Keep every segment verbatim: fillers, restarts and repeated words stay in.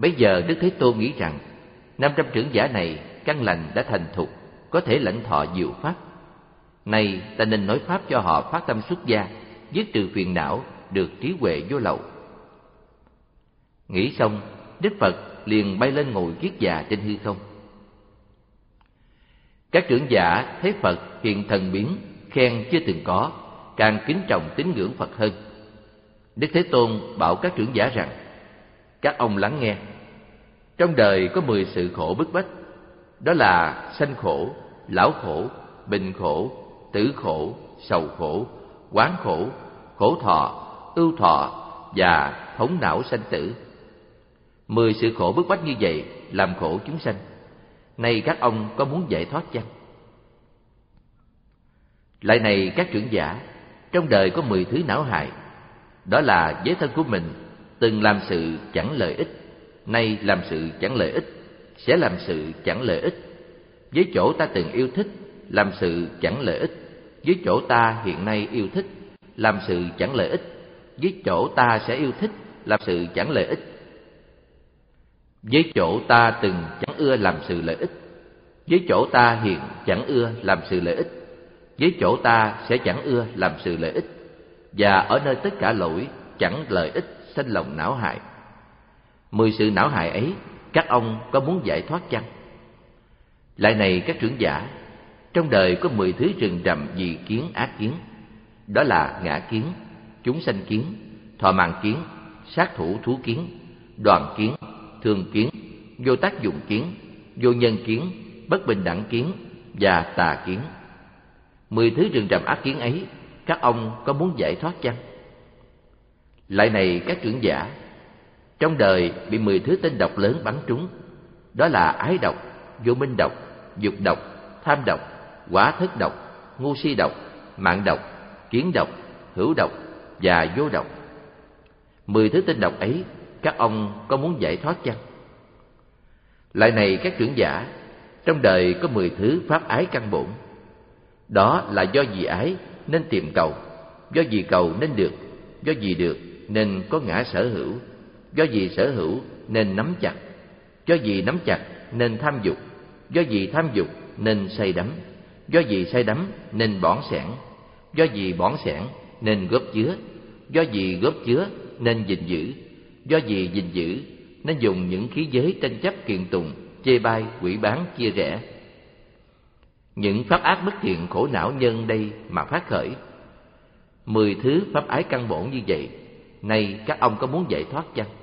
Bây giờ Đức Thế Tôn nghĩ rằng năm trăm trưởng giả này căn lành đã thành thục, có thể lãnh thọ diệu pháp. Này ta nên nói pháp cho họ phát tâm xuất gia, dứt trừ phiền não, được trí huệ vô lậu. Nghĩ xong, Đức Phật liền bay lên ngồi kiết già trên hư không. Các trưởng giả thấy Phật hiện thần biến, khen chưa từng có, càng kính trọng tín ngưỡng Phật hơn. Đức Thế Tôn bảo các trưởng giả rằng: các ông lắng nghe, trong đời có mười sự khổ bức bách, đó là sanh khổ, lão khổ, bệnh khổ, tử khổ, sầu khổ, oán khổ, khổ thọ, ưu thọ và thống não sanh tử. Mười sự khổ bức bách như vậy làm khổ chúng sanh. Nay các ông có muốn giải thoát chăng? Lại này các trưởng giả, trong đời có mười thứ não hại, đó là với thân của mình từng làm sự chẳng lợi ích, nay làm sự chẳng lợi ích, sẽ làm sự chẳng lợi ích. Với chỗ ta từng yêu thích, làm sự chẳng lợi ích. Với chỗ ta hiện nay yêu thích, làm sự chẳng lợi ích. Với chỗ ta sẽ yêu thích, làm sự chẳng lợi ích. Với chỗ ta từng chẳng ưa làm sự lợi ích. Với chỗ ta hiện chẳng ưa làm sự lợi ích. Với chỗ ta sẽ chẳng ưa làm sự lợi ích. Và ở nơi tất cả lỗi chẳng lợi ích sanh lòng não hại. Mười sự não hại ấy, các ông có muốn giải thoát chăng? Lại này các trưởng giả, trong đời có mười thứ rừng rậm dị kiến ác kiến, đó là ngã kiến, chúng sanh kiến, thọ mạng kiến, sát thủ thú kiến, đoàn kiến, thường kiến, vô tác dụng kiến, vô nhân kiến, bất bình đẳng kiến và tà kiến. Mười thứ rừng rậm ác kiến ấy, các ông có muốn giải thoát chăng? Lại này các trưởng giả, trong đời bị mười thứ tên độc lớn bắn trúng, đó là ái độc, vô minh độc, dục độc, tham độc, quả thất độc, ngu si độc, mạng độc, kiến độc, hữu độc và vô độc. Mười thứ tên độc ấy, các ông có muốn giải thoát chăng? Lại này các trưởng giả, trong đời có mười thứ pháp ái căn bổn, đó là do vì ái nên tìm cầu, do vì cầu nên được, do vì được nên có ngã sở hữu, do vì sở hữu nên nắm chặt, do vì nắm chặt nên tham dục, do vì tham dục nên say đắm, do vì say đắm nên bỏn sẻn, do vì bỏn sẻn nên góp chứa, do vì góp chứa nên gìn giữ, do vì gìn giữ nên dùng những khí giới tranh chấp kiện tùng, chê bai, quỷ bán, chia rẽ. Những pháp ác bất thiện khổ não nhân đây mà phát khởi. Mười thứ pháp ái căn bổn như vậy, nay các ông có muốn giải thoát chăng?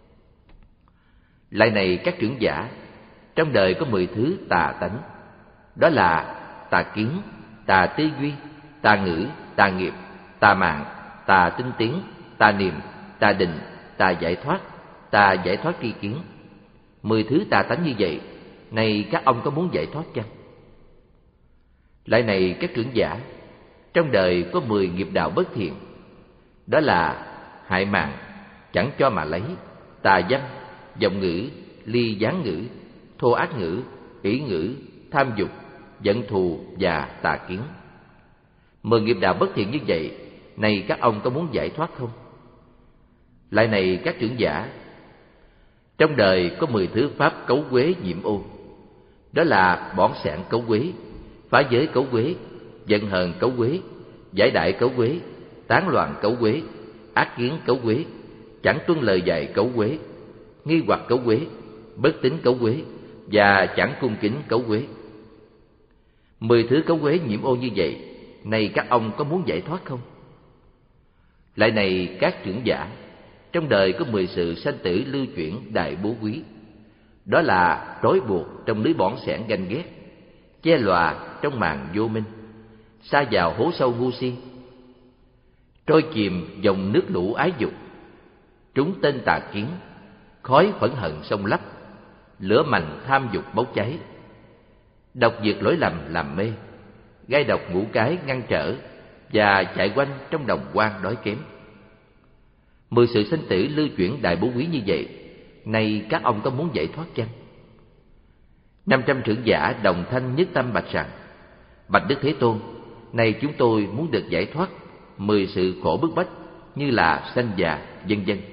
Lại này các trưởng giả, trong đời có mười thứ tà tánh, đó là tà kiến, tà tư duy, tà ngữ, tà nghiệp, tà mạng, tà tinh tiến, tà niệm, tà định, tà giải thoát, tà giải thoát tri kiến. Mười thứ tà tánh như vậy, nay các ông có muốn giải thoát chăng? Lại này các trưởng giả, trong đời có mười nghiệp đạo bất thiện, đó là hại mạng, chẳng cho mà lấy, tà dâm, vọng ngữ, ly gián ngữ, thô ác ngữ, ỷ ngữ, tham dục, giận thù và tà kiến. Mười nghiệp đạo bất thiện như vậy, này các ông có muốn giải thoát không? Lại này các trưởng giả, trong đời có mười thứ pháp cấu uế nhiễm ô, đó là bỏn sẻn cấu uế, phá giới cấu uế, giận hờn cấu uế, giải đại cấu uế, tán loạn cấu uế, ác kiến cấu uế, chẳng tuân lời dạy cấu uế, nghi hoặc cấu uế, bất tín cấu uế và chẳng cung kính cấu uế. Mười thứ cấu uế nhiễm ô như vậy, này các ông có muốn giải thoát không? Lại này các trưởng giả, trong đời có mười sự sanh tử lưu chuyển đại bố quý, đó là trói buộc trong lưới bỏn sẻn ganh ghét, che lòa trong màn vô minh, sa vào hố sâu ngu si, trôi chìm dòng nước lũ ái dục, trúng tên tà kiến, khói phẫn hận sông lấp, lửa mành tham dục bốc cháy, độc diệt lỗi lầm làm mê, gai độc ngũ cái ngăn trở và chạy quanh trong đồng quan đói kém. Mười sự sinh tử lưu chuyển đại bố quý như vậy, nay các ông có muốn giải thoát chăng? Năm trăm trưởng giả đồng thanh nhất tâm bạch rằng: bạch Đức Thế Tôn, nay chúng tôi muốn được giải thoát mười sự khổ bức bách như là sanh già, vân vân.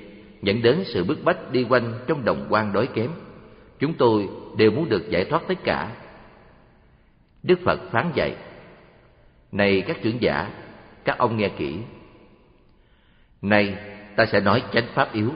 dẫn đến sự bức bách đi quanh trong đồng quan đói kém. Chúng tôi đều muốn được giải thoát tất cả. Đức Phật phán dạy: Này các trưởng giả, các ông nghe kỹ. Nay ta sẽ nói chánh pháp yếu.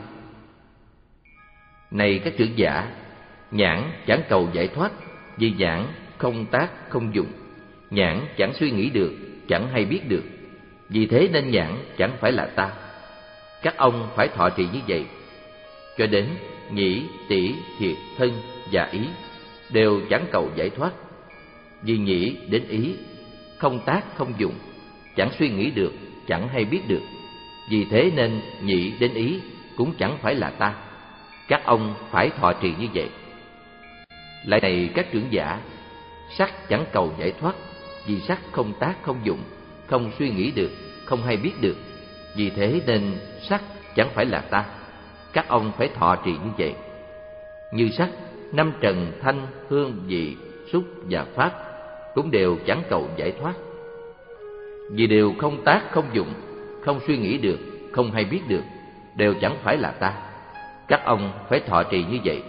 Này các trưởng giả, nhãn chẳng cầu giải thoát, vì nhãn không tác không dụng. Nhãn chẳng suy nghĩ được, chẳng hay biết được. Vì thế nên nhãn chẳng phải là ta. Các ông phải thọ trì như vậy, cho đến nhĩ, tỷ, thiệt, thân và ý đều chẳng cầu giải thoát. Vì nhĩ đến ý, không tác không dụng, chẳng suy nghĩ được, chẳng hay biết được. Vì thế nên nhĩ đến ý cũng chẳng phải là ta. Các ông phải thọ trì như vậy. Lại này các trưởng giả, sắc chẳng cầu giải thoát, vì sắc không tác không dụng, không suy nghĩ được, không hay biết được. Vì thế nên sắc chẳng phải là ta. Các ông phải thọ trì như vậy. Như sắc, năm trần thanh, hương, vị, xúc và pháp cũng đều chẳng cầu giải thoát. Vì đều không tác không dụng, không suy nghĩ được, không hay biết được, đều chẳng phải là ta. Các ông phải thọ trì như vậy.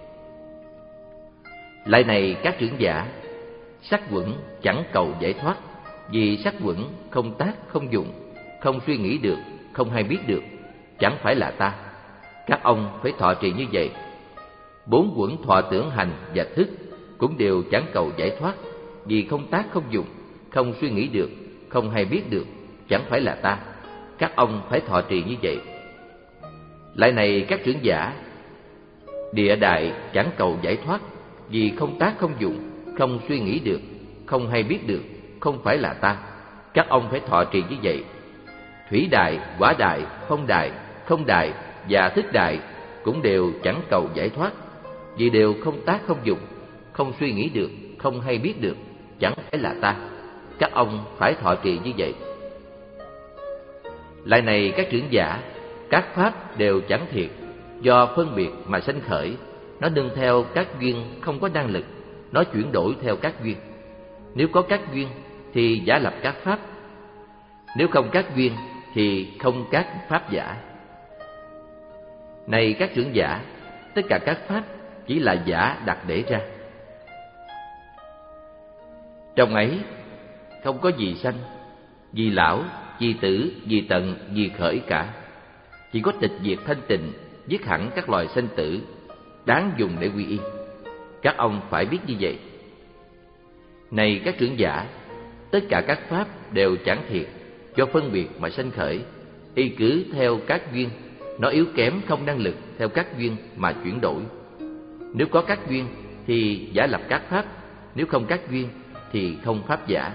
Lại này các trưởng giả, sắc quẩn chẳng cầu giải thoát, vì sắc quẩn không tác không dụng, không suy nghĩ được, không hay biết được, chẳng phải là ta. Các ông phải thọ trì như vậy. Bốn quẩn thọ tưởng hành và thức cũng đều chẳng cầu giải thoát, vì không tác không dụng, không suy nghĩ được, không hay biết được, chẳng phải là ta. Các ông phải thọ trì như vậy. Lại này các trưởng giả, địa đại chẳng cầu giải thoát, vì không tác không dụng, không suy nghĩ được, không hay biết được, không phải là ta. Các ông phải thọ trì như vậy. Thủy đại, hỏa đại, phong đại, không đại và thức đại cũng đều chẳng cầu giải thoát, vì đều không tác không dụng, không suy nghĩ được, không hay biết được, chẳng phải là ta. Các ông phải thọ trì như vậy. Lại này các trưởng giả, các pháp đều chẳng thiệt, do phân biệt mà sanh khởi. Nó nương theo các duyên không có năng lực, nó chuyển đổi theo các duyên. Nếu có các duyên thì giả lập các pháp, nếu không các duyên thì không các pháp giả. Này các trưởng giả, tất cả các pháp chỉ là giả đặt để ra. Trong ấy không có gì sanh, gì lão, gì tử, gì tận, gì khởi cả. Chỉ có tịch diệt thanh tịnh, dứt hẳn các loài sanh tử, đáng dùng để quy y. Các ông phải biết như vậy. Này các trưởng giả, tất cả các pháp đều chẳng thiệt, do phân biệt mà sanh khởi, y cứ theo các duyên, nó yếu kém không năng lực theo các duyên mà chuyển đổi. Nếu có các duyên thì giả lập các pháp, nếu không các duyên thì không pháp giả.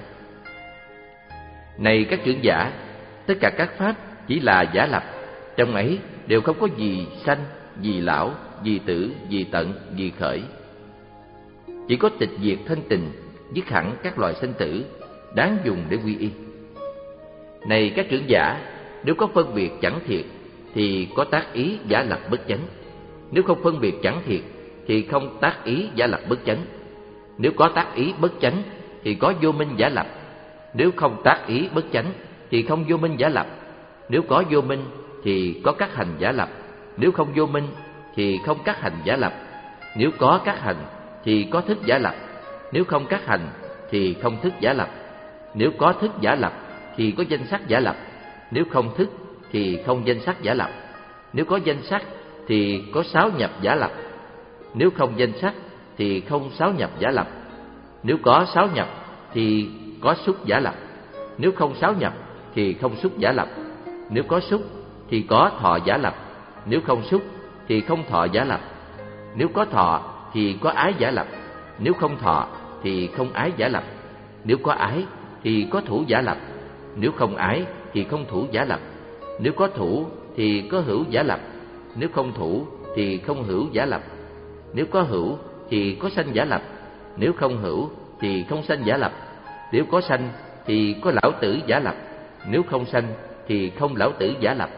Này các trưởng giả, tất cả các pháp chỉ là giả lập, trong ấy đều không có gì sanh, gì lão, gì tử, gì tận, gì khởi. Chỉ có tịch diệt thanh tịnh, dứt hẳn các loài sanh tử, đáng dùng để quy y. Này các trưởng giả, nếu có phân biệt chẳng thiệt thì có tác ý giả lập bất chánh. Nếu không phân biệt chẳng thiệt thì không tác ý giả lập bất chánh. Nếu có tác ý bất chánh thì có vô minh giả lập. Nếu không tác ý bất chánh thì không vô minh giả lập. Nếu có vô minh thì có các hành giả lập. Nếu không vô minh thì không các hành giả lập. Nếu có các hành thì có thức giả lập. Nếu không các hành thì không thức giả lập. Nếu có thức giả lập thì có danh sắc giả lập. Nếu không thức thì không danh sắc giả lập. Nếu có danh sắc thì có sáu nhập giả lập. Nếu không danh sắc thì không sáu nhập giả lập. Nếu có sáu nhập thì có xúc giả lập. Nếu không sáu nhập thì không xúc giả lập. Nếu có xúc thì có thọ giả lập. Nếu không xúc thì không thọ giả lập. Nếu có thọ thì có ái giả lập. Nếu không thọ thì không ái giả lập. Nếu có ái thì có thủ giả lập. Nếu không ái thì không thủ giả lập. Nếu có thủ thì có hữu giả lập. Nếu không thủ thì không hữu giả lập. Nếu có hữu thì có sanh giả lập. Nếu không hữu thì không sanh giả lập. Nếu có sanh thì có lão tử giả lập. Nếu không sanh thì không lão tử giả lập.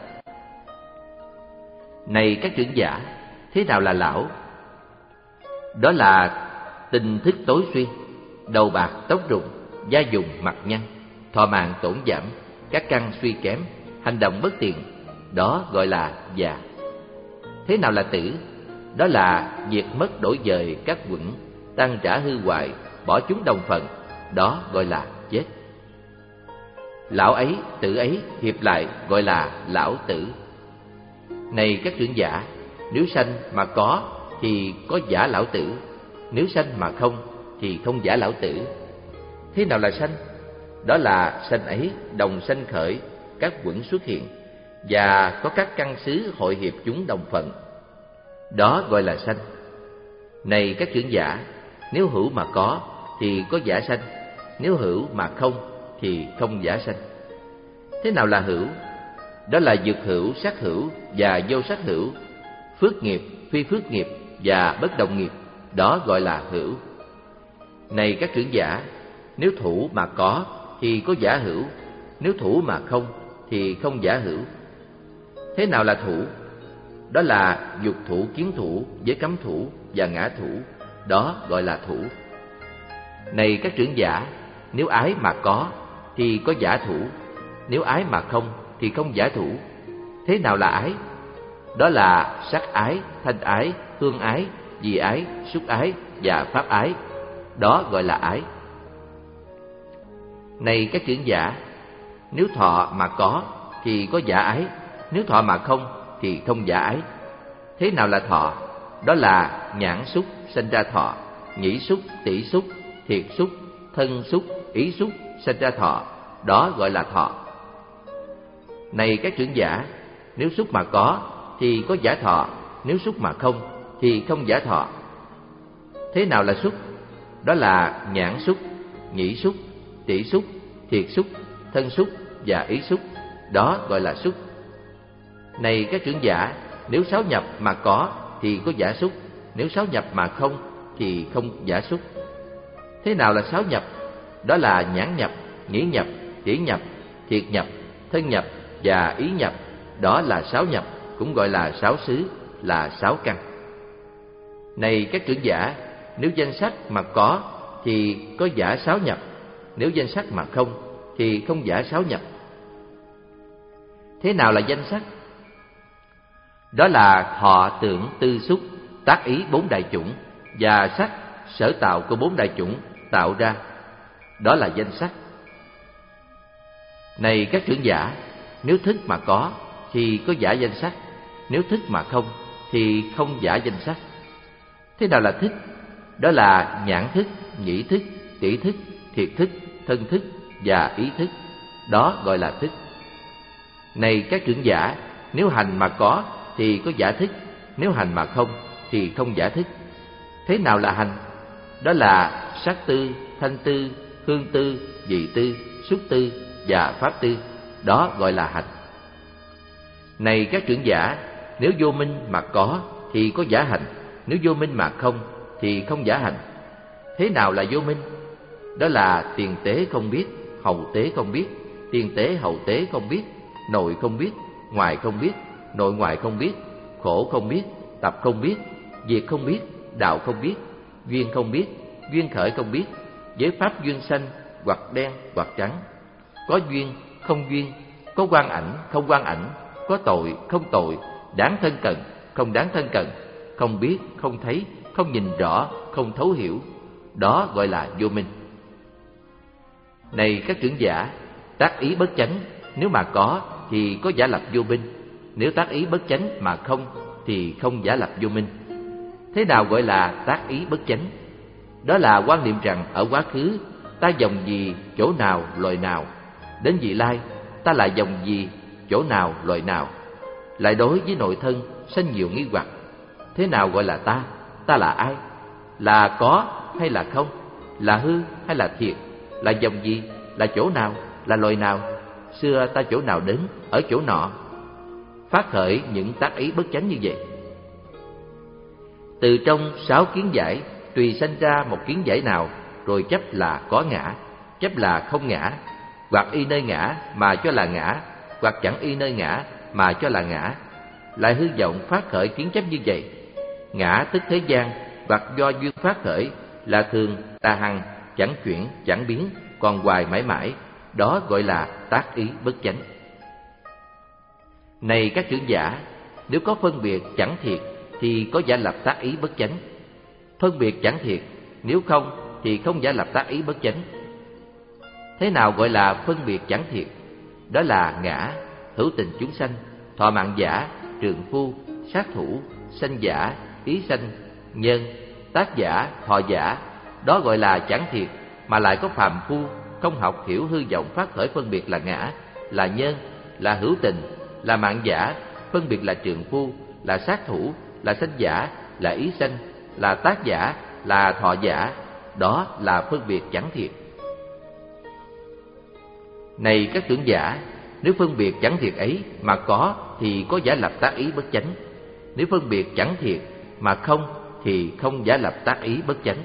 Này các trưởng giả, thế nào là lão? Đó là tình thức tối xuyên, đầu bạc tóc rụng, da dùng mặt nhăn, thọ mạng tổn giảm, các căn suy kém, hành động bất tiện. Đó gọi là già. Thế nào là tử? Đó là diệt mất đổi dời các quẩn, tan rã hư hoại, bỏ chúng đồng phận, đó gọi là chết. Lão ấy, tử ấy hiệp lại gọi là lão tử. Này các trưởng giả, nếu sanh mà có thì có giả lão tử, nếu sanh mà không thì không giả lão tử. Thế nào là sanh? Đó là sanh ấy đồng sanh khởi, các quẩn xuất hiện, và có các căn xứ hội hiệp chúng đồng phận, đó gọi là sanh. Này các trưởng giả, nếu hữu mà có thì có giả sanh, nếu hữu mà không thì không giả sanh. Thế nào là hữu? Đó là dược hữu, sắc hữu và vô sắc hữu, phước nghiệp, phi phước nghiệp và bất động nghiệp, đó gọi là hữu. Này các trưởng giả, nếu thủ mà có thì có giả hữu, nếu thủ mà không thì không giả hữu. Thế nào là thủ? Đó là dục thủ, kiến thủ, giới cấm thủ và ngã thủ, đó gọi là thủ. Này các trưởng giả, nếu ái mà có thì có giả thủ, nếu ái mà không thì không giả thủ. Thế nào là ái? Đó là sắc ái, thanh ái, hương ái, vị ái, xúc ái và pháp ái, đó gọi là ái. Này các trưởng giả, nếu thọ mà có thì có giả ái, nếu thọ mà không thì không giả ái. Thế nào là thọ? Đó là nhãn xúc sanh ra thọ, nhĩ xúc, tỷ xúc, thiệt xúc, thân xúc, ý xúc sanh ra thọ, đó gọi là thọ. Này các trưởng giả, nếu xúc mà có thì có giả thọ, nếu xúc mà không thì không giả thọ. Thế nào là xúc? Đó là nhãn xúc, nhĩ xúc, tỷ xúc, thiệt xúc, thân xúc và ý xúc, đó gọi là xúc. Này các trưởng giả, nếu sáu nhập mà có thì có giả xúc, nếu sáu nhập mà không thì không giả xúc. Thế nào là sáu nhập? Đó là nhãn nhập, nhĩ nhập, tỷ nhập, thiệt nhập, thân nhập và ý nhập, đó là sáu nhập, cũng gọi là sáu xứ, là sáu căn. Này các trưởng giả, nếu danh sắc mà có thì có giả sáu nhập, nếu danh sắc mà không thì không giả sáu nhập. Thế nào là danh sắc? Đó là thọ tưởng tư xúc, tác ý bốn đại chủng và sắc sở tạo của bốn đại chủng tạo ra, đó là danh sắc. Này các trưởng giả, nếu thức mà có thì có giả danh sắc, nếu thức mà không thì không giả danh sắc. Thế nào là thức? Đó là nhãn thức, nhĩ thức, tỷ thức, thiệt thức, thân thức và ý thức, đó gọi là thức. Này các trưởng giả, nếu hành mà có thì có giả thức, nếu hành mà không thì không giả thức. Thế nào là hành? Đó là sắc tư, thanh tư, hương tư, vị tư, xúc tư và pháp tư, đó gọi là hành. Này các trưởng giả, nếu vô minh mà có thì có giả hành, nếu vô minh mà không thì không giả hành. Thế nào là vô minh? Đó là tiền tế không biết, hậu tế không biết, tiền tế hậu tế không biết, nội không biết, ngoài không biết, nội ngoại không biết, khổ không biết, tập không biết, diệt không biết, đạo không biết, duyên không biết, duyên khởi không biết, giới pháp duyên sanh, hoặc đen hoặc trắng, có duyên không duyên, có quang ảnh không quang ảnh, có tội không tội, đáng thân cận không đáng thân cận, không biết không thấy, không nhìn rõ, không thấu hiểu, đó gọi là vô minh. Này các trưởng giả, tác ý bất chánh nếu mà có thì có giả lập vô minh, nếu tác ý bất chánh mà không thì không giả lập vô minh. Thế nào gọi là tác ý bất chánh? Đó là quan niệm rằng ở quá khứ ta dòng gì chỗ nào loài nào, đến vị lai ta là dòng gì chỗ nào loài nào, lại đối với nội thân sanh nhiều nghi hoặc. Thế nào gọi là ta? Ta là ai? Là có hay là không? Là hư hay là thiệt? Là dòng gì? Là chỗ nào? Là loài nào? Xưa ta chỗ nào đến, ở chỗ nọ? Phát khởi những tác ý bất chánh như vậy. Từ trong sáu kiến giải tùy sanh ra một kiến giải nào, rồi chấp là có ngã, chấp là không ngã, hoặc y nơi ngã mà cho là ngã, hoặc chẳng y nơi ngã mà cho là ngã, lại hư vọng phát khởi kiến chấp như vậy. Ngã tức thế gian, hoặc do duyên phát khởi, là thường tà hằng, chẳng chuyển chẳng biến, còn hoài mãi mãi, đó gọi là tác ý bất chánh. Này các trưởng giả, Nếu có phân biệt chẳng thiệt thì có giả lập tác ý bất chánh. Phân biệt chẳng thiệt, nếu không thì không giả lập tác ý bất chánh. Thế nào gọi là phân biệt chẳng thiệt? Đó là ngã, hữu tình chúng sanh, thọ mạng giả, trượng phu, sát thủ, sanh giả, ý sanh, nhân, tác giả, thọ giả. Đó gọi là chẳng thiệt, mà lại có phàm phu không học hiểu hư vọng phát khởi phân biệt là ngã, là nhân, là hữu tình, là mạng giả, phân biệt là trượng phu, là sát thủ, là sanh giả, là ý sanh, là tác giả, là thọ giả. Đó là phân biệt chẳng thiệt. Này các tưởng giả, nếu phân biệt chẳng thiệt ấy mà có thì có giả lập tác ý bất chánh. Nếu phân biệt chẳng thiệt mà không thì không giả lập tác ý bất chánh.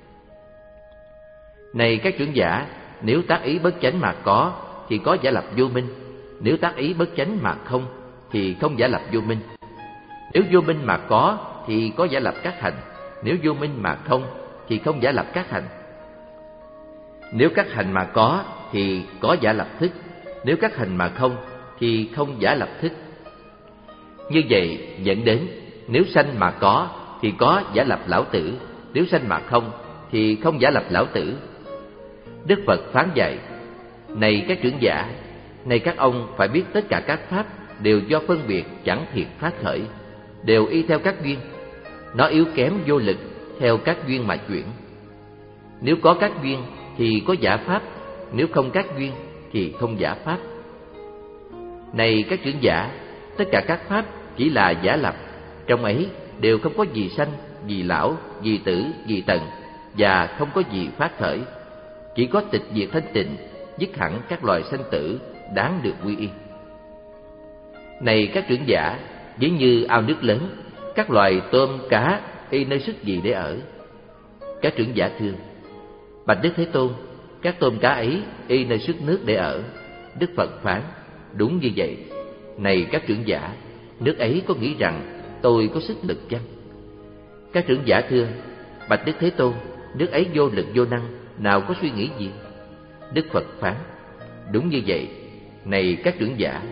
Này các trưởng giả, nếu tác ý bất chánh mà có thì có giả lập vô minh. Nếu tác ý bất chánh mà không thì không giả lập vô minh. Nếu vô minh mà có thì có giả lập các hành. Nếu vô minh mà không thì không giả lập các hành. Nếu các hành mà có thì có giả lập thức. Nếu các hành mà không thì không giả lập thức. Như vậy dẫn đến nếu sanh mà có thì có giả lập lão tử. Nếu sanh mà không thì không giả lập lão tử. Đức Phật phán dạy: Này các trưởng giả, này các ông phải biết tất cả các pháp đều do phân biệt chẳng thiệt phát khởi, đều y theo các duyên. Nó yếu kém vô lực theo các duyên mà chuyển. Nếu có các duyên thì có giả pháp, nếu không các duyên thì không giả pháp. Này các trưởng giả, tất cả các pháp chỉ là giả lập, trong ấy đều không có gì sanh, gì lão, gì tử, gì tận, và không có gì phát khởi. Chỉ có tịch diệt thanh tịnh, dứt hẳn các loài sanh tử đáng được quy y. Này các trưởng giả, ví như ao nước lớn, các loài tôm, cá y nơi sức gì để ở? Các trưởng giả thưa: Bạch Đức Thế Tôn, các tôm cá ấy y nơi sức nước để ở. Đức Phật phán: Đúng như vậy. Này các trưởng giả, nước ấy có nghĩ rằng tôi có sức lực chăng? Các trưởng giả thưa: Bạch Đức Thế Tôn, nước ấy vô lực vô năng, nào có suy nghĩ gì? Đức Phật phán: Đúng như vậy. Này các trưởng giả,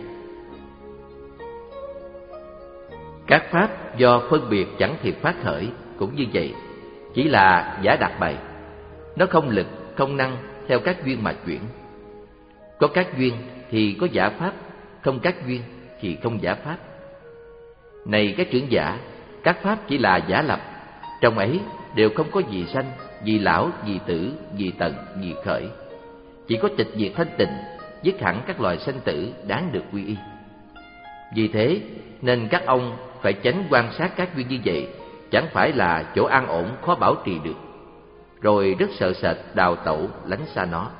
các pháp do phân biệt chẳng thiệt phát khởi cũng như vậy, chỉ là giả đặt bày. Nó không lực, không năng theo các duyên mà chuyển. Có các duyên thì có giả pháp, không các duyên thì không giả pháp. Này các trưởng giả, các pháp chỉ là giả lập, trong ấy đều không có gì sanh, gì lão, gì tử, gì tận, gì khởi. Chỉ có tịch diệt thanh tịnh, dứt hẳn các loài sanh tử đáng được quy y. Vì thế nên các ông phải chánh quan sát các duyên như vậy, chẳng phải là chỗ an ổn khó bảo trì được, rồi rất sợ sệt đào tẩu lánh xa nó.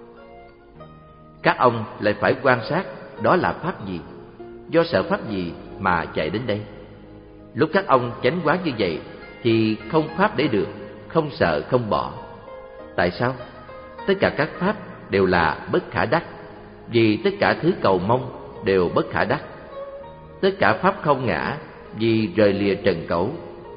Các ông lại phải quan sát đó là pháp gì, do sợ pháp gì mà chạy đến đây. Lúc các ông chánh quán như vậy thì không pháp để được, không sợ không bỏ. Tại sao? Tất cả các pháp đều là bất khả đắc, vì tất cả thứ cầu mong đều bất khả đắc. Tất cả pháp không ngã, vì rời lìa trần cấu.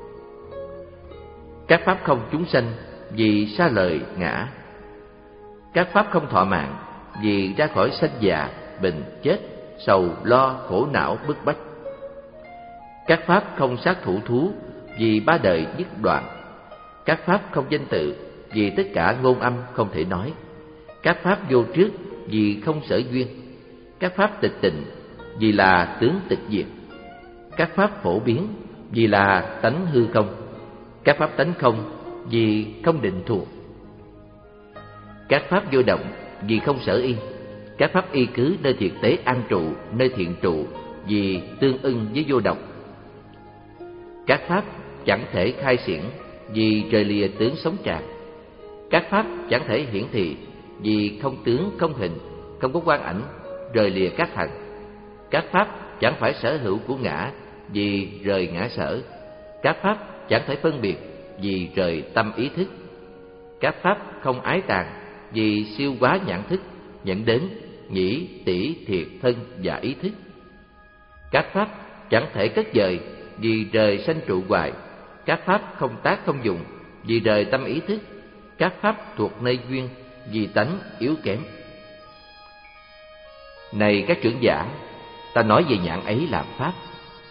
Các pháp không chúng sanh, vì xa lời ngã. Các pháp không thọ mạng, vì ra khỏi sanh già, bệnh, chết, sầu, lo, khổ não, bức bách. Các pháp không sát thủ thú, vì ba đời dứt đoạn. Các pháp không danh tự, vì tất cả ngôn âm không thể nói. Các pháp vô trước, vì không sở duyên. Các pháp tịch tịnh, vì là tướng tịch diệt. Các pháp phổ biến, vì là tánh hư không. Các pháp tánh không, vì không định thuộc. Các pháp vô động, vì không sở y. Các pháp y cứ nơi thiệt tế an trụ, nơi thiện trụ, vì tương ưng với vô động. Các pháp chẳng thể khai xiển, vì rời lìa tướng sống trạc. Các pháp chẳng thể hiển thị, vì không tướng không hình, không có quan ảnh, rời lìa các hành. Các pháp chẳng phải sở hữu của ngã, vì rời ngã sở. Các pháp chẳng thể phân biệt, vì rời tâm ý thức. Các pháp không ái tàn, vì siêu quá nhãn thức, dẫn đến nhĩ, tỷ, thiệt, thân và ý thức. Các pháp chẳng thể cất dời, vì rời sanh trụ hoài. Các pháp không tác không dụng, vì rời tâm ý thức. Các pháp thuộc nơi duyên, vì tánh yếu kém. Này các trưởng giả, ta nói về nhãn ấy là pháp,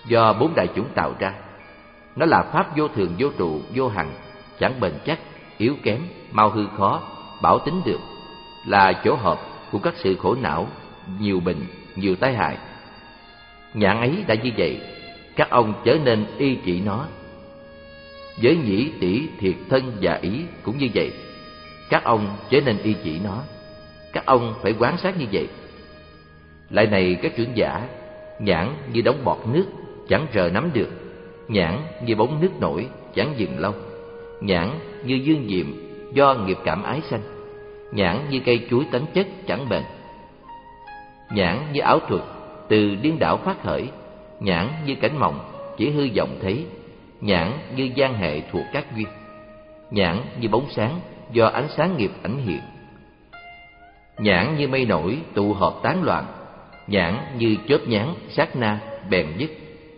do bốn đại chủng tạo ra. Nó là pháp vô thường, vô trụ, vô hằng, chẳng bền chắc, yếu kém, mau hư khó, bảo tính được, là chỗ hợp của các sự khổ não, nhiều bệnh, nhiều tai hại. Nhãn ấy đã như vậy, các ông chớ nên y trị nó. Với nhĩ, tỷ, thiệt, thân và ý cũng như vậy, các ông chớ nên y chỉ nó. Các ông phải quán sát như vậy. Lại này các trưởng giả, nhãn như đống bọt nước, chẳng rờ nắm được. Nhãn như bóng nước nổi, chẳng dừng lâu. Nhãn như dương diệm, do nghiệp cảm ái sanh. Nhãn như cây chuối tánh chất, chẳng bền. Nhãn như ảo thuật, từ điên đảo phát khởi. Nhãn như cảnh mộng, chỉ hư vọng thấy. Nhãn như gian hệ thuộc các duyên. Nhãn như bóng sáng, do ánh sáng nghiệp ảnh hiện. Nhãn như mây nổi, tụ hợp tán loạn. Nhãn như chớp nhán, sát na, bèn dứt.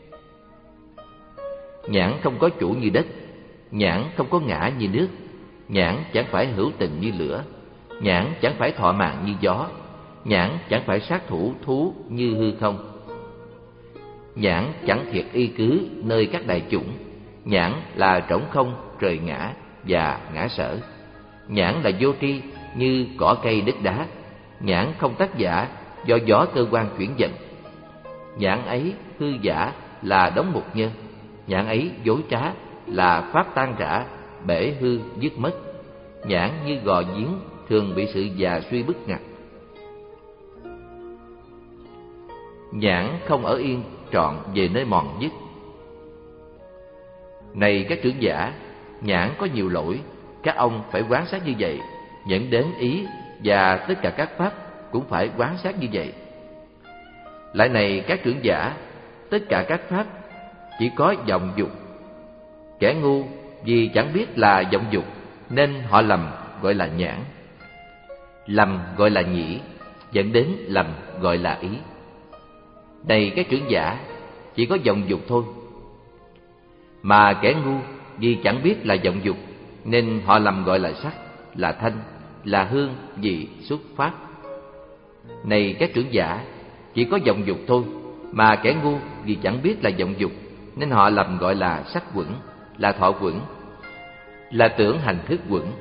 Nhãn không có chủ như đất. Nhãn không có ngã như nước. Nhãn chẳng phải hữu tình như lửa. Nhãn chẳng phải thọ mạng như gió. Nhãn chẳng phải sát thủ thú như hư không. Nhãn chẳng thiệt y cứ nơi các đại chủng. Nhãn là trống không, trời ngã và ngã sở. Nhãn là vô tri như cỏ cây đất đá. Nhãn không tác giả, do gió cơ quan chuyển dần. Nhãn ấy hư giả, là đống mục nhơ. Nhãn ấy dối trá, là pháp tan rã, bể hư dứt mất. Nhãn như gò giếng, thường bị sự già suy bức ngặt. Nhãn không ở yên, trọn về nơi mòn dứt. Này các trưởng giả, nhãn có nhiều lỗi, các ông phải quán sát như vậy, dẫn đến ý, và tất cả các pháp cũng phải quán sát như vậy. Lại này các trưởng giả, tất cả các pháp chỉ có vọng dục. Kẻ ngu vì chẳng biết là vọng dục, nên họ lầm gọi là nhãn. Lầm gọi là nhĩ, dẫn đến lầm gọi là ý. Này các trưởng giả, chỉ có vọng dục thôi. Mà kẻ ngu vì chẳng biết là vọng dục, nên họ lầm gọi là sắc, là thanh, là hương, vị, xuất, pháp. Này các trưởng giả, chỉ có vọng dục thôi. Mà kẻ ngu vì chẳng biết là vọng dục, nên họ lầm gọi là sắc quẩn, là thọ quẩn, là tưởng hành thức quẩn.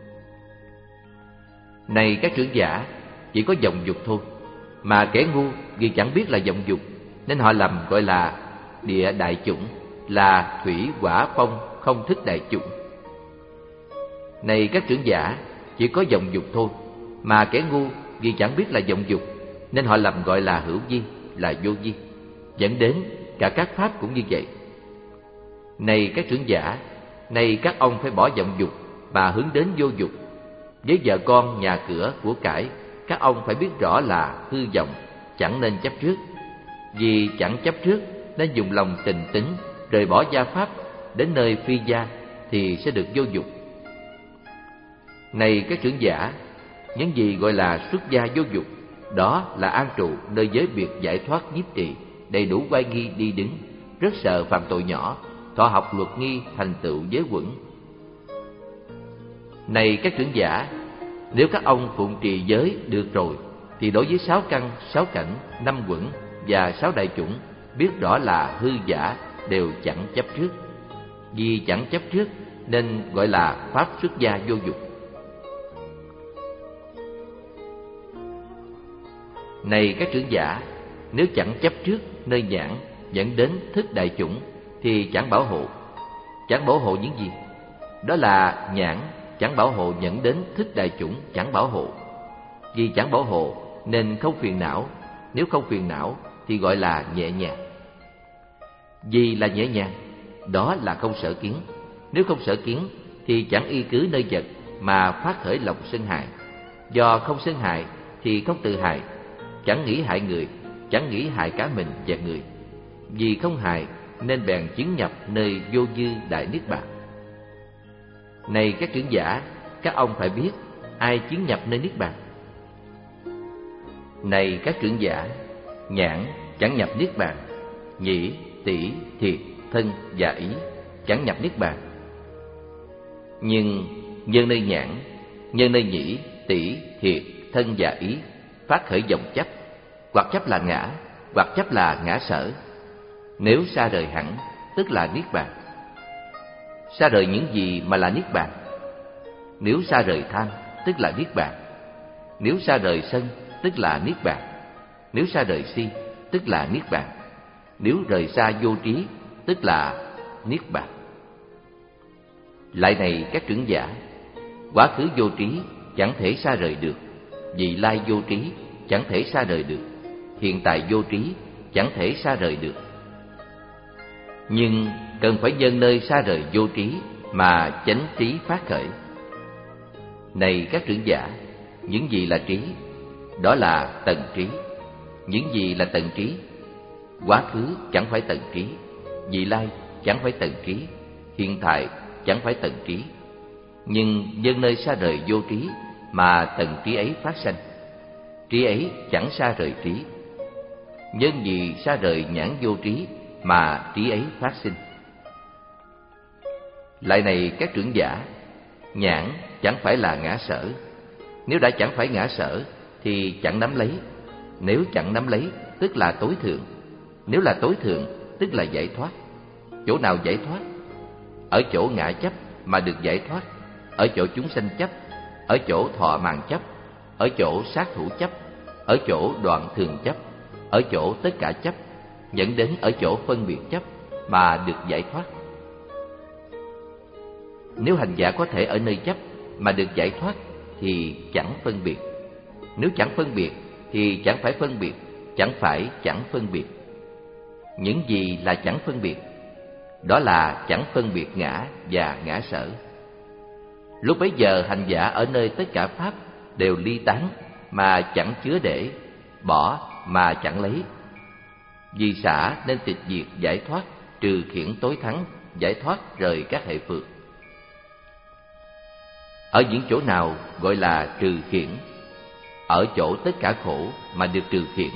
Này các trưởng giả, chỉ có vọng dục thôi. Mà kẻ ngu vì chẳng biết là vọng dục, nên họ lầm gọi là địa đại chủng, là thủy, hỏa, phong, không thức đại chủng. Này các trưởng giả, chỉ có vọng dục thôi. Mà kẻ ngu vì chẳng biết là vọng dục, nên họ lầm gọi là hữu vi, là vô vi, dẫn đến cả các pháp cũng như vậy. Này các trưởng giả, này các ông phải bỏ vọng dục mà hướng đến vô dục. Với vợ con, nhà cửa, của cải, các ông phải biết rõ là hư vọng, chẳng nên chấp trước. Vì chẳng chấp trước nên dùng lòng tình tính, rời bỏ gia pháp, đến nơi phi gia thì sẽ được vô dục. Này các trưởng giả, những gì gọi là xuất gia vô dục, đó là an trụ nơi giới biệt giải thoát nhiếp trì, đầy đủ oai nghi đi đứng, rất sợ phạm tội nhỏ, thọ học luật nghi, thành tựu giới quẩn. Này các trưởng giả, nếu các ông phụng trì giới được rồi, thì đối với sáu căn, sáu cảnh, năm quẩn và sáu đại chủng, biết rõ là hư giả, đều chẳng chấp trước. Vì chẳng chấp trước nên gọi là pháp xuất gia vô dục. Này các trưởng giả, nếu chẳng chấp trước nơi nhãn dẫn đến thức đại chủng, thì chẳng bảo hộ. Chẳng bảo hộ những gì? Đó là nhãn chẳng bảo hộ dẫn đến thức đại chủng, chẳng bảo hộ. Vì chẳng bảo hộ nên không phiền não. Nếu không phiền não thì gọi là nhẹ nhàng. Vì là nhẹ nhàng, đó là không sợ kiến. Nếu không sợ kiến thì chẳng y cứ nơi vật mà phát khởi lòng sân hại. Do không sân hại thì không tự hại, chẳng nghĩ hại người, chẳng nghĩ hại cả mình và người. Vì không hại nên bèn chứng nhập nơi vô dư đại niết bàn. Này các trưởng giả, các ông phải biết ai chứng nhập nơi niết bàn. Này các trưởng giả, nhãn chẳng nhập niết bàn, nhĩ, tỷ, thiệt, thân và ý chẳng nhập niết bàn. Nhưng nhân nơi nhãn, nhân nơi nhĩ, tỷ, thiệt, thân và ý phát khởi vọng chấp, hoặc chấp là ngã, hoặc chấp là ngã sở. Nếu xa rời hẳn, tức là niết bàn. Xa rời những gì mà là niết bàn? Nếu xa rời tham, tức là niết bàn. Nếu xa rời sân, tức là niết bàn. Nếu xa rời si, tức là niết bàn. Nếu rời xa vô trí, tức là niết bàn. Lại này các trưởng giả, quá khứ vô trí chẳng thể xa rời được, vị lai vô trí chẳng thể xa rời được, hiện tại vô trí chẳng thể xa rời được. Nhưng cần phải nhân nơi xa rời vô trí mà chánh trí phát khởi. Này các trưởng giả, những gì là trí? Đó là tầng trí. Những gì là tầng trí? Quá khứ chẳng phải tầng trí, vị lai chẳng phải tầng trí, hiện tại chẳng phải tầng trí. Nhưng nhân nơi xa rời vô trí mà tầng trí ấy phát sanh. Trí ấy chẳng xa rời trí. Nhân gì xa rời nhãn vô trí mà trí ấy phát sinh. Lại này các trưởng giả, nhãn chẳng phải là ngã sở. Nếu đã chẳng phải ngã sở thì chẳng nắm lấy. Nếu chẳng nắm lấy tức là tối thượng. Nếu là tối thượng tức là giải thoát. Chỗ nào giải thoát? Ở chỗ ngã chấp mà được giải thoát, ở chỗ chúng sanh chấp, ở chỗ thọ mạng chấp, ở chỗ sát thủ chấp, ở chỗ đoạn thường chấp, ở chỗ tất cả chấp, dẫn đến ở chỗ phân biệt chấp mà được giải thoát. Nếu hành giả có thể ở nơi chấp mà được giải thoát thì chẳng phân biệt. Nếu chẳng phân biệt thì chẳng phải phân biệt, chẳng phải chẳng phân biệt. Những gì là chẳng phân biệt? Đó là chẳng phân biệt ngã và ngã sở. Lúc bấy giờ hành giả ở nơi tất cả pháp đều ly tán mà chẳng chứa để, bỏ mà chẳng lấy. Vì xả nên tịch diệt giải thoát, trừ khiển tối thắng, giải thoát rời các hệ phược. Ở những chỗ nào gọi là trừ khiển? Ở chỗ tất cả khổ mà được trừ khiển.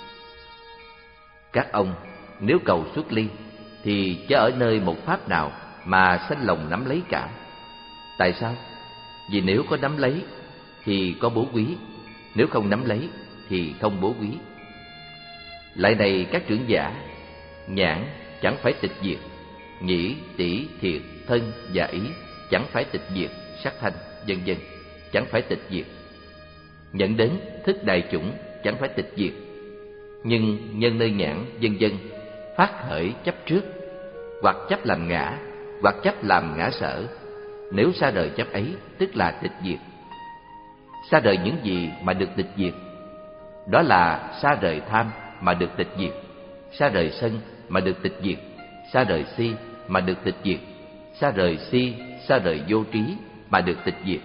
Các ông nếu cầu xuất ly thì chớ ở nơi một pháp nào mà sanh lòng nắm lấy cả. Tại sao? Vì nếu có nắm lấy thì có bố quý, nếu không nắm lấy thì không bố quý. Lại này các trưởng giả, nhãn chẳng phải tịch diệt, nhĩ, tỷ, thiệt, thân và ý chẳng phải tịch diệt, sắc thanh, vân vân chẳng phải tịch diệt. Nhận đến thức đại chủng chẳng phải tịch diệt. Nhưng nhân nơi nhãn, vân vân phát khởi chấp trước, hoặc chấp làm ngã, hoặc chấp làm ngã sở. Nếu xa rời chấp ấy tức là tịch diệt. Xa rời những gì mà được tịch diệt? Đó là xa rời tham mà được tịch diệt, xa rời sân mà được tịch diệt, xa rời si mà được tịch diệt, xa rời si, xa rời vô trí mà được tịch diệt.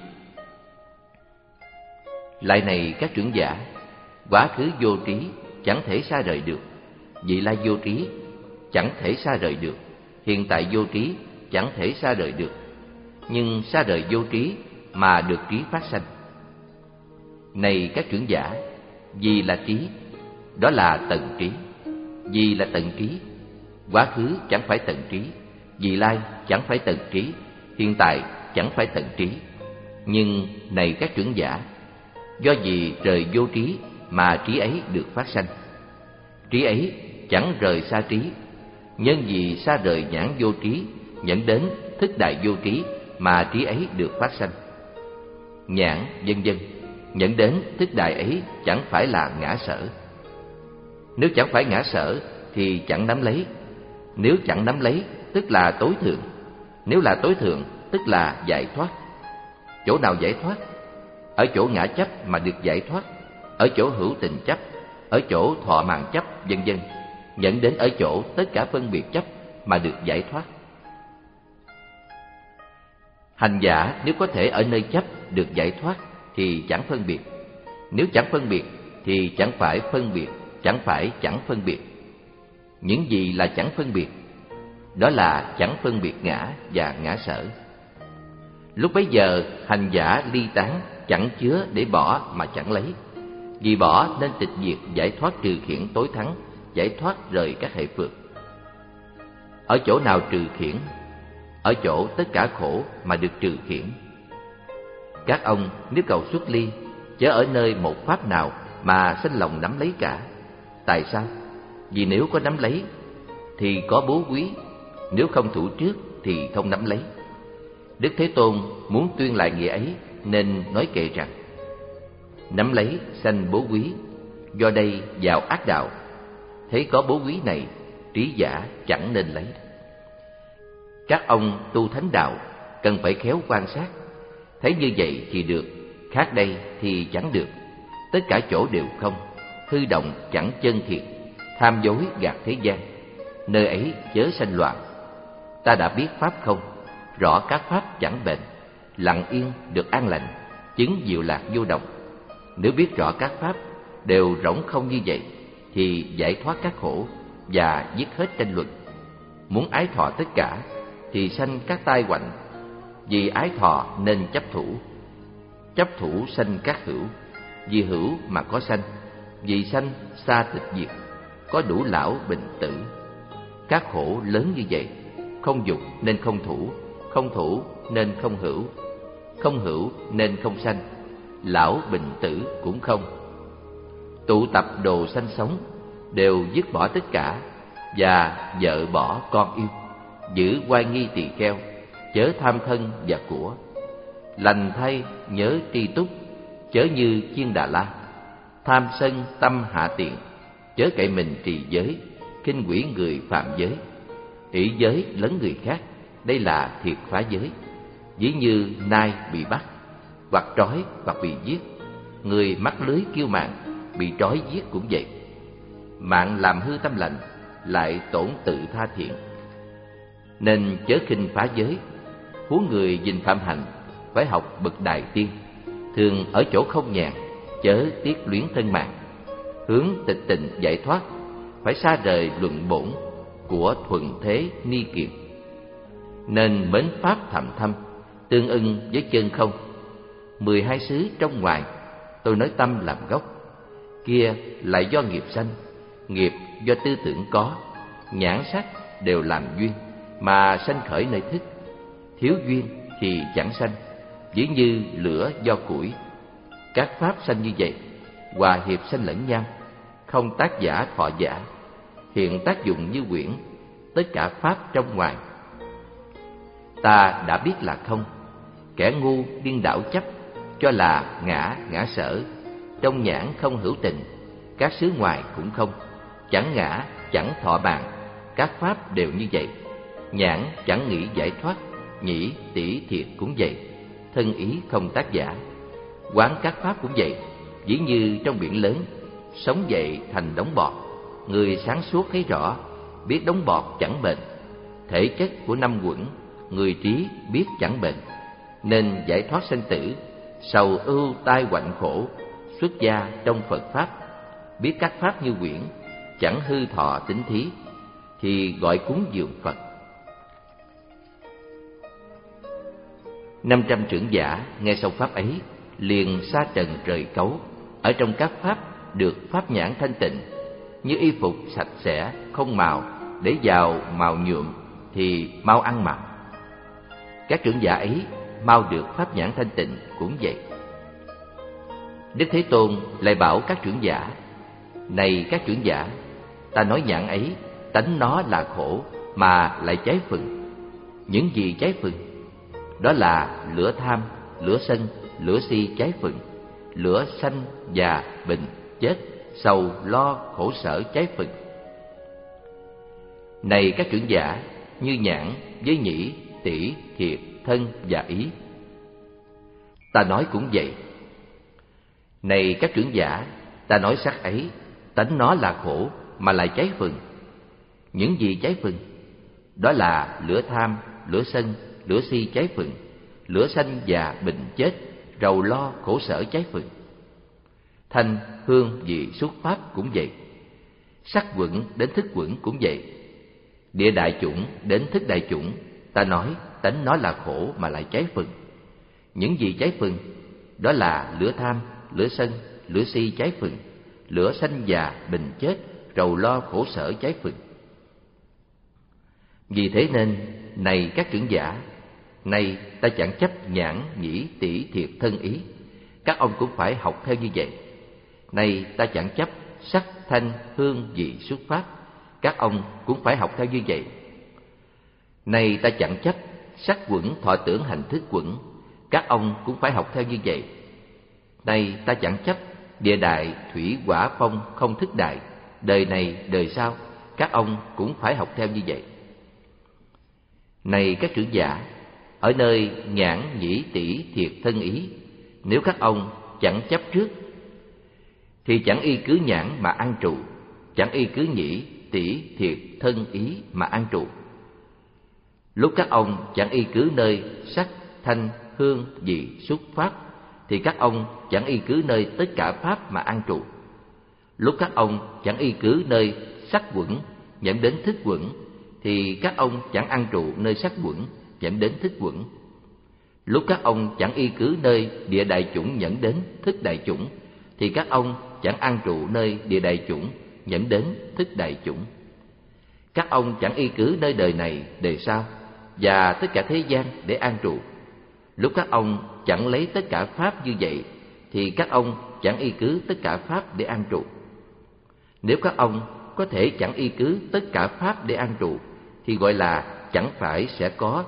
Lại này các trưởng giả, quá khứ vô trí chẳng thể xa rời được, vị lai vô trí chẳng thể xa rời được, hiện tại vô trí chẳng thể xa rời được. Nhưng xa rời vô trí mà được trí phát sanh. Này các trưởng giả, vì là trí, đó là tận trí. Vì là tận trí, quá khứ chẳng phải tận trí, vị lai chẳng phải tận trí, hiện tại chẳng phải tận trí. Nhưng này các trưởng giả, do vì rời vô trí mà trí ấy được phát sanh. Trí ấy chẳng rời xa trí, nhân vì xa rời nhãn vô trí dẫn đến thức đại vô trí mà trí ấy được phát sanh. Nhãn vân vân dẫn đến thức đại ấy chẳng phải là ngã sở. Nếu chẳng phải ngã sở thì chẳng nắm lấy. Nếu chẳng nắm lấy tức là tối thượng. Nếu là tối thượng tức là giải thoát. Chỗ nào giải thoát? Ở chỗ ngã chấp mà được giải thoát, ở chỗ hữu tình chấp, ở chỗ thọ mạng chấp, vân vân dẫn đến ở chỗ tất cả phân biệt chấp mà được giải thoát. Hành giả nếu có thể ở nơi chấp được giải thoát thì chẳng phân biệt. Nếu chẳng phân biệt thì chẳng phải phân biệt, chẳng phải chẳng phân biệt. Những gì là chẳng phân biệt? Đó là chẳng phân biệt ngã và ngã sở. Lúc bấy giờ hành giả ly tán, chẳng chứa để bỏ mà chẳng lấy. Vì bỏ nên tịch diệt giải thoát trừ khiển tối thắng, giải thoát rời các hệ phược. Ở chỗ nào trừ khiển? Ở chỗ tất cả khổ mà được trừ khiển. Các ông nếu cầu xuất ly, chớ ở nơi một pháp nào mà sanh lòng nắm lấy cả. Tại sao? Vì nếu có nắm lấy thì có bố quý, nếu không thủ trước thì không nắm lấy. Đức Thế Tôn muốn tuyên lại nghĩa ấy nên nói kệ rằng: nắm lấy sanh bố quý, do đây vào ác đạo. Thấy có bố quý này, trí giả chẳng nên lấy. Các ông tu thánh đạo cần phải khéo quan sát. Thấy như vậy thì được, khác đây thì chẳng được. Tất cả chỗ đều không, hư động chẳng chân thiệt, tham dối gạt thế gian. Nơi ấy chớ sanh loạn. Ta đã biết pháp không, rõ các pháp chẳng bền, lặng yên được an lành, chứng diệu lạc vô động. Nếu biết rõ các pháp đều rỗng không như vậy thì giải thoát các khổ và dứt hết tranh luận. Muốn ái thọ tất cả thì sanh các tai hoạnh, vì ái thọ nên chấp thủ. Chấp thủ sanh các hữu, vì hữu mà có sanh, vì sanh xa tịch diệt, có đủ lão bệnh tử. Các khổ lớn như vậy, không dục nên không thủ, không thủ nên không hữu, không hữu nên không sanh, lão bệnh tử cũng không. Tụ tập đồ sanh sống, đều dứt bỏ tất cả, và vợ bỏ con yêu, giữ oai nghi tỳ kheo, chớ tham thân và của. Lành thay nhớ tri túc, chớ như chiên Đà La. Tham sân tâm hạ tiện, chớ cậy mình trì giới, khinh quỷ người phạm giới. ỷ giới lấn người khác, đây là thiệt phá giới. Ví như nai bị bắt, hoặc trói hoặc bị giết. Người mắc lưới kiêu mạn, bị trói giết cũng vậy. Mạng làm hư tâm lành, lại tổn tự tha thiện. Nên chớ khinh phá giới. Huống người gìn phạm hạnh, phải học bậc đại tiên. Thường ở chỗ không nhàn, chớ tiếc luyến thân mạng. Hướng tịch tịnh giải thoát, phải xa rời luận bổn của thuần thế ni kiệt. Nên mến pháp thầm thâm, tương ưng với chân không. Mười hai xứ trong ngoài, tôi nói tâm làm gốc. Kia lại do nghiệp sanh, nghiệp do tư tưởng có. Nhãn sắc đều làm duyên, mà sanh khởi nơi thức. Thiếu duyên thì chẳng sanh, ví như lửa do củi. Các pháp sanh như vậy, hòa hiệp sanh lẫn nhau, không tác giả thọ giả, hiện tác dụng như quyển, tất cả pháp trong ngoài. Ta đã biết là không, kẻ ngu điên đảo chấp, cho là ngã ngã sở. Trong nhãn không hữu tình, các xứ ngoài cũng không, chẳng ngã chẳng thọ mạng, các pháp đều như vậy. Nhãn chẳng nghĩ giải thoát, nhĩ tỷ thiệt cũng vậy, thân ý không tác giả. Quán các pháp cũng vậy, ví như trong biển lớn, sống dậy thành đống bọt. Người sáng suốt thấy rõ, biết đống bọt chẳng bền. Thể chất của năm quẩn, người trí biết chẳng bền. Nên giải thoát sanh tử, sầu ưu tai hoạnh khổ, xuất gia trong Phật Pháp. Biết các pháp như quyển, chẳng hư thọ tính thí, thì gọi cúng dường Phật. Năm trăm trưởng giả nghe xong pháp ấy, liền xa trần rời cấu. Ở trong các pháp được pháp nhãn thanh tịnh, như y phục sạch sẽ không màu, để vào màu nhuộm thì mau ăn màu. Các trưởng giả ấy mau được pháp nhãn thanh tịnh cũng vậy. Đức Thế Tôn lại bảo các trưởng giả: này các trưởng giả, ta nói nhãn ấy, tánh nó là khổ mà lại cháy phừng. Những gì cháy phừng? Đó là lửa tham, lửa sân, lửa si cháy phừng, lửa sanh già bệnh chết, sầu lo khổ sở cháy phừng. Này các trưởng giả, như nhãn với nhĩ, tỷ, thiệt, thân và ý, ta nói cũng vậy. Này các trưởng giả, ta nói sắc ấy, tánh nó là khổ mà lại cháy phừng. Những gì cháy phừng? Đó là lửa tham, lửa sân, lửa si cháy phừng, lửa sanh già bệnh chết, rầu lo khổ sở cháy phừng. Thanh, hương, vị, xuất pháp cũng vậy. Sắc quẩn đến thức quẩn cũng vậy. Địa đại chủng đến thức đại chủng, ta nói tánh nó là khổ mà lại cháy phừng. Những gì cháy phừng? Đó là lửa tham, lửa sân, lửa si cháy phừng, lửa sanh già bệnh chết, rầu lo khổ sở cháy phừng. Vì thế nên, này các trưởng giả, nay ta chẳng chấp nhãn, nhĩ, tỷ, thiệt, thân ý. Các ông cũng phải học theo như vậy. Nay ta chẳng chấp sắc, thanh, hương, vị, xuất pháp. các ông cũng phải học theo như vậy. Này ta chẳng chấp sắc quẩn thọ tưởng hành thức quẩn, các ông cũng phải học theo như vậy. Này ta chẳng chấp địa đại thủy hỏa phong không thức đại, đời này đời sau, các ông cũng phải học theo như vậy. Này các trưởng giả, ở nơi nhãn nhĩ tỷ thiệt thân ý, nếu các ông chẳng chấp trước thì chẳng y cứ nhãn mà an trụ, chẳng y cứ nhĩ tỷ thiệt thân ý mà an trụ. Lúc các ông chẳng y cứ nơi sắc thanh hương vị xúc pháp thì các ông chẳng y cứ nơi tất cả pháp mà an trụ. Lúc các ông chẳng y cứ nơi sắc quẩn dẫn đến thức quẩn thì các ông chẳng an trụ nơi sắc quẩn dẫn đến thức quẩn. Lúc các ông chẳng y cứ nơi địa đại chủng dẫn đến thức đại chủng thì các ông chẳng an trụ nơi địa đại chủng dẫn đến thức đại chủng. Các ông chẳng y cứ nơi đời này đời sau và tất cả thế gian để an trụ. Lúc các ông chẳng lấy tất cả pháp như vậy thì các ông chẳng y cứ tất cả pháp để an trụ. Nếu các ông có thể chẳng y cứ tất cả pháp để an trụ thì gọi là chẳng phải sẽ có,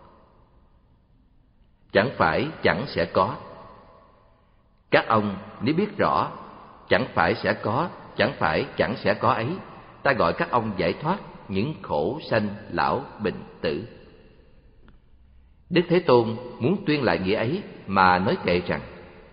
chẳng phải chẳng sẽ có. Các ông nếu biết rõ chẳng phải sẽ có, chẳng phải chẳng sẽ có ấy, ta gọi các ông giải thoát những khổ sanh lão bệnh tử. Đức Thế Tôn muốn tuyên lại nghĩa ấy mà nói kệ rằng: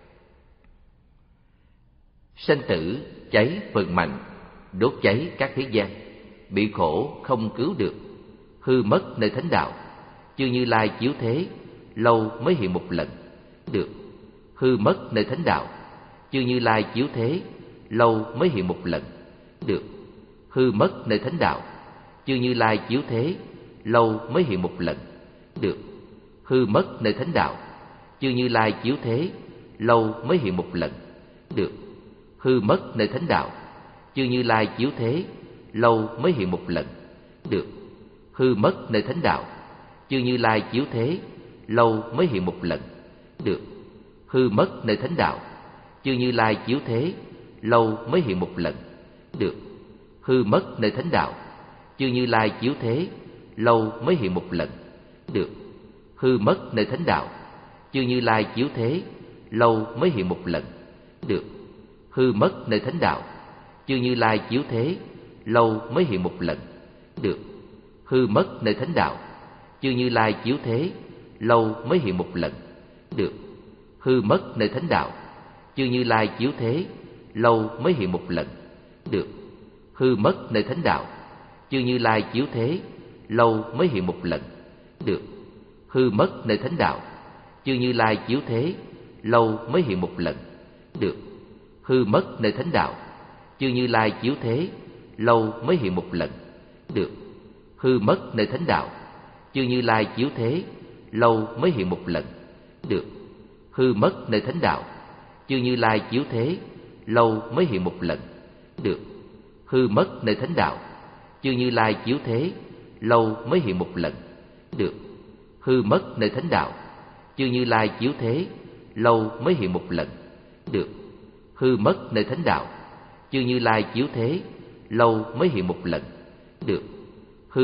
sanh tử cháy phần mạnh, đốt cháy các thế gian, bị khổ không cứu được, hư mất nơi thánh đạo, chư Như Lai chiếu thế, lâu mới hiện một lần. Được, hư mất nơi thánh đạo, chư Như Lai chiếu thế, lâu mới hiện một lần. Được, hư mất nơi thánh đạo, chư Như Lai chiếu thế, lâu mới hiện một lần. Được, hư mất nơi thánh đạo, chư Như Lai chiếu thế, lâu mới hiện một lần. Được, hư mất nơi thánh đạo, chư Như Lai chiếu thế, lâu mới hiện một lần. Được, hư mất nơi thánh đạo, chư Như Lai chiếu thế, lâu mới hiện một lần. Được, hư mất nơi thánh đạo, chư Như Lai chiếu thế, lâu mới hiện một lần. Được, hư mất nơi thánh đạo, chư Như Lai chiếu thế, lâu mới hiện một lần. Được, hư mất nơi thánh đạo, chư Như Lai chiếu thế, lâu mới hiện một lần. Được, hư mất nơi thánh đạo, chư Như Lai chiếu thế, lâu mới hiện một lần. Được, hư mất nơi thánh đạo, chư Như Lai chiếu thế, lâu mới hiện một lần. Được, hư mất nơi thánh đạo, chư Như Lai chiếu thế, lâu mới hiện một lần. Được, hư mất nơi thánh đạo, chư Như Lai chiếu thế, lâu mới hiện một lần. Được, hư mất nơi thánh đạo, chư Như Lai chiếu thế, lâu mới hiện một lần. Được, hư mất nơi thánh đạo, chư Như Lai chiếu thế, lâu mới hiện một lần. Được, hư mất nơi thánh đạo, chư Như Lai chiếu thế, lâu mới hiện một lần. Được, hư mất nơi thánh đạo, chư Như Lai chiếu thế, lâu mới hiện một lần. Được, hư mất nơi thánh đạo, chư Như Lai chiếu thế, lâu mới hiện một lần. Được, hư mất nơi thánh đạo, chư Như Lai chiếu thế, lâu mới hiện một lần. Được, hư mất nơi thánh đạo, chư Như Lai chiếu thế, lâu mới hiện một lần. Được,